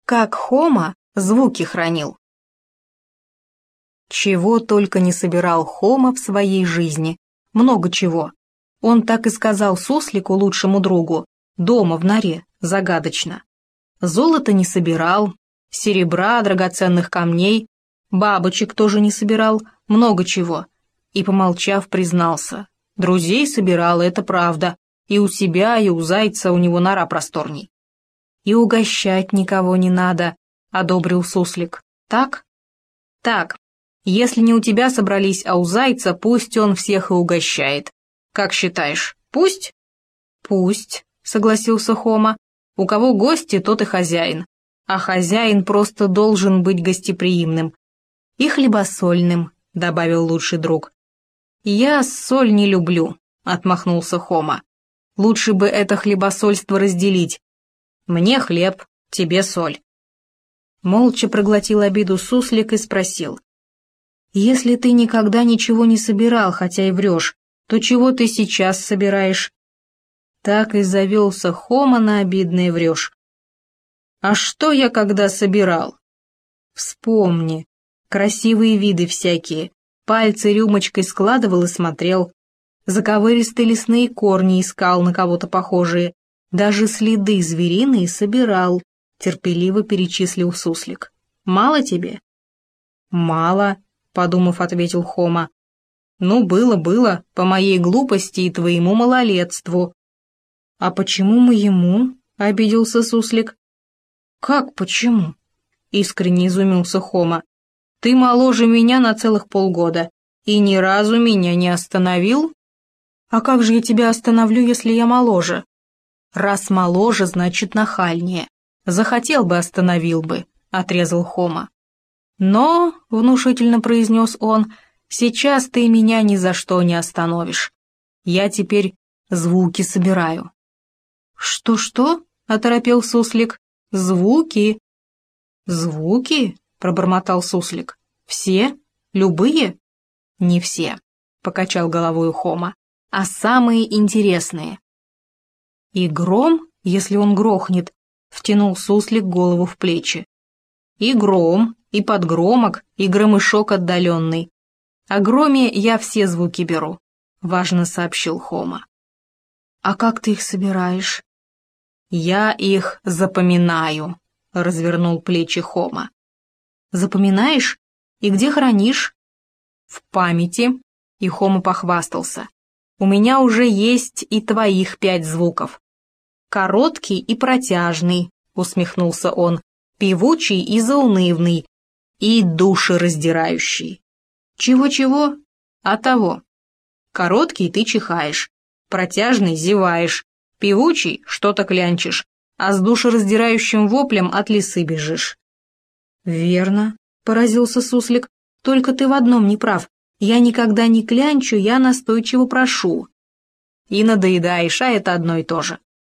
Как Хома звуки хранил. Чего только не собирал Хома в своей жизни. Много чего. Он так и сказал суслику, лучшему другу, дома в норе, загадочно. Золото не собирал, серебра, драгоценных камней, бабочек тоже не собирал, много чего. И, помолчав, признался. Друзей собирал, это правда. И у себя, и у зайца у него нора просторней. И угощать никого не надо, одобрил суслик. Так? Так. Если не у тебя собрались, а у зайца, пусть он всех и угощает. Как считаешь, пусть? Пусть, согласился Хома. У кого гости, тот и хозяин. А хозяин просто должен быть гостеприимным. И хлебосольным, добавил лучший друг. Я соль не люблю, отмахнулся Хома. Лучше бы это хлебосольство разделить. Мне хлеб, тебе соль. Молча проглотил обиду суслик и спросил. Если ты никогда ничего не собирал, хотя и врешь, то чего ты сейчас собираешь? Так и завелся Хома на обидное врешь. А что я когда собирал? Вспомни. Красивые виды всякие. Пальцы рюмочкой складывал и смотрел. Заковыристые лесные корни искал, на кого-то похожие. Даже следы звериные собирал, терпеливо перечислил суслик. Мало тебе? Мало, подумав, ответил Хома. Ну, было, по моей глупости и твоему малолетству. А почему моему? Обиделся суслик. Как почему? Искренне изумился Хома. Ты моложе меня на целых полгода и ни разу меня не остановил? А как же я тебя остановлю, если я моложе? Раз моложе, значит нахальнее. Захотел бы, остановил бы, отрезал Хома. Но, внушительно произнес он, сейчас ты меня ни за что не остановишь. Я теперь звуки собираю. Что? Оторопел суслик. Звуки. Звуки? Пробормотал суслик. Все? Любые? Не все, покачал головой Хома, а самые интересные. И гром, если он грохнет, втянул суслик голову в плечи. И гром, и подгромок, и громышок отдаленный. О громе я все звуки беру, важно сообщил Хома. А как ты их собираешь? Я их запоминаю, развернул плечи Хома. Запоминаешь? И где хранишь? В памяти, и Хома похвастался. У меня уже есть и твоих 5 звуков. Короткий и протяжный, усмехнулся он, певучий и заунывный, и душераздирающий. Чего-чего? А того. Короткий ты чихаешь, протяжный зеваешь, певучий что-то клянчишь, а с душераздирающим воплем от лисы бежишь. Верно, поразился суслик, только ты в одном не прав. Я никогда не клянчу, я настойчиво прошу. И надоедаешь, а это одно и то же.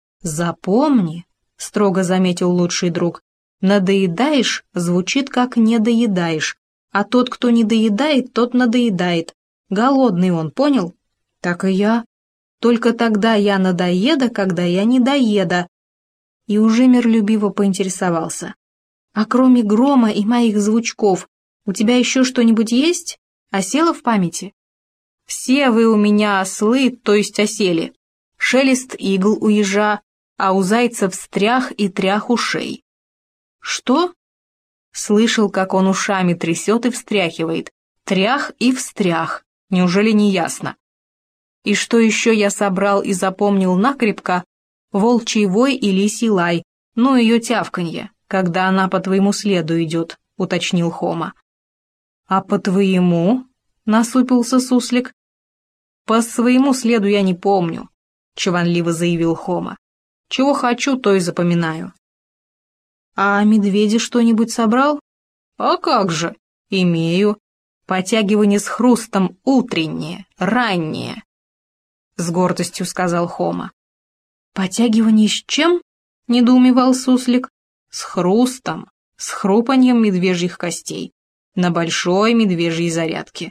Запомни, строго заметил лучший друг, надоедаешь звучит как недоедаешь, а тот, кто не доедает, тот надоедает. Голодный он, понял? Так и я. Только тогда я надоеда, когда я недоеда. И уже миролюбиво поинтересовался. А кроме грома и моих звучков, у тебя еще что-нибудь есть? Осело в памяти? Все вы у меня ослы, то есть осели. Шелест игл у ежа, а у зайца встрях и трях ушей. Что? Слышал, как он ушами трясет и встряхивает. Трях и встрях. Неужели не ясно? И что еще я собрал и запомнил накрепко? Волчий вой и лисий лай, ну ее тявканье, когда она по твоему следу идет, уточнил Хома. А по твоему? Насупился суслик. По своему следу я не помню, чванливо заявил Хома. Чего хочу, то и запоминаю. А медведя что-нибудь собрал? А как же, имею. Потягивание с хрустом утреннее, раннее, с гордостью сказал Хома. Потягивание с чем? Недоумевал суслик. С хрустом, с хрупаньем медвежьих костей, на большой медвежьей зарядке.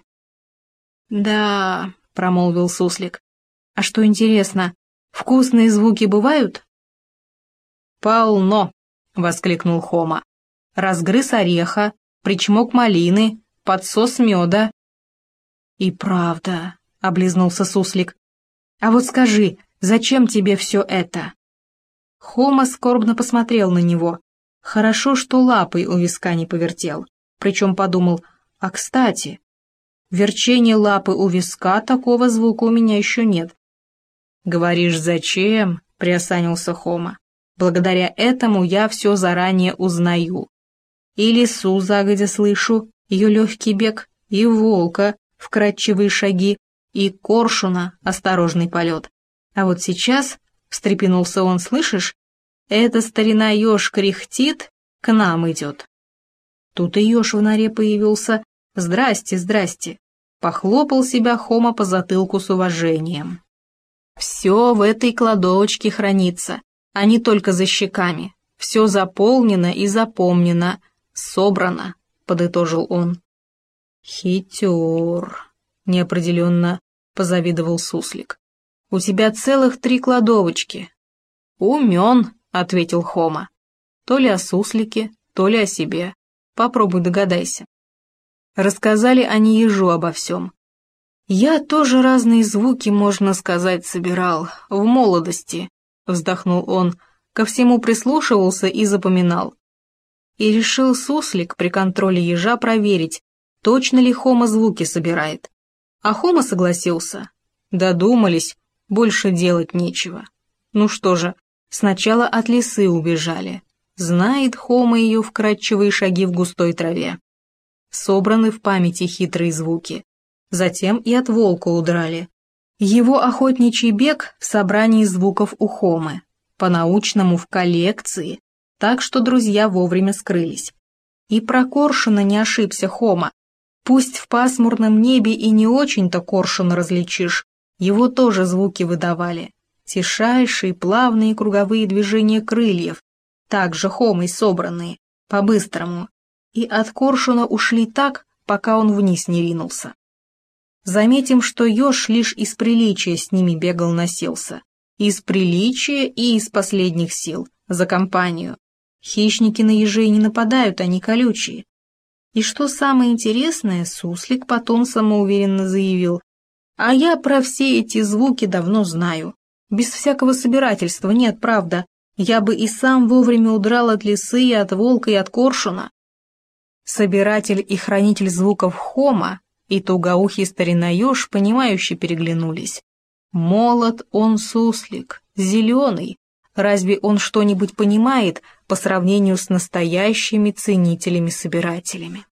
Да, промолвил суслик. А что интересно, вкусные звуки бывают? Полно, — воскликнул Хома. «Разгрыз ореха, причмок малины, подсос меда». «И правда», — облизнулся суслик. «А вот скажи, зачем тебе все это?» Хома скорбно посмотрел на него. Хорошо, что лапой у виска не повертел. Причем подумал, а кстати, верчение лапы у виска такого звука у меня еще нет. «Говоришь, зачем?» — приосанился Хома. «Благодаря этому я все заранее узнаю. И лису загодя слышу, ее легкий бег, и волка, вкрадчивые шаги, и коршуна, осторожный полет. А вот сейчас, — встрепенулся он, — слышишь, эта старина еж кряхтит, к нам идет». Тут и еж в норе появился. «Здрасте, здрасте!» Похлопал себя Хома по затылку с уважением. «Все в этой кладовочке хранится, а не только за щеками. Все заполнено и запомнено, собрано», — подытожил он. «Хитер», — неопределенно позавидовал суслик. «У тебя целых 3 кладовочки». «Умен», — ответил Хома. «То ли о суслике, то ли о себе. Попробуй догадайся». Рассказали они ежу обо всем. «Я тоже разные звуки, можно сказать, собирал, в молодости», — вздохнул он, ко всему прислушивался и запоминал. И решил суслик при контроле ежа проверить, точно ли Хома звуки собирает. А Хома согласился. Додумались, больше делать нечего. Ну что же, сначала от лисы убежали. Знает Хома ее вкрадчивые шаги в густой траве. Собраны в памяти хитрые звуки. Затем и от волка удрали. Его охотничий бег в собрании звуков у Хомы, по-научному в коллекции, так что друзья вовремя скрылись. И про коршуна не ошибся Хома. Пусть в пасмурном небе и не очень-то коршуна различишь, его тоже звуки выдавали. Тишайшие, плавные круговые движения крыльев, также Хомой собранные, по-быстрому. И от коршуна ушли так, пока он вниз не ринулся. Заметим, что еж лишь из приличия с ними бегал-носился. Из приличия и из последних сил, за компанию. Хищники на ежей не нападают, они колючие. И что самое интересное, суслик потом самоуверенно заявил: «А я про все эти звуки давно знаю. Без всякого собирательства, нет, правда. Я бы и сам вовремя удрал от лисы, и от волка, и от коршуна». Собиратель и хранитель звуков Хома и тугоухий старина-еж, понимающе переглянулись. Молод он суслик, зеленый. Разве он что-нибудь понимает по сравнению с настоящими ценителями-собирателями?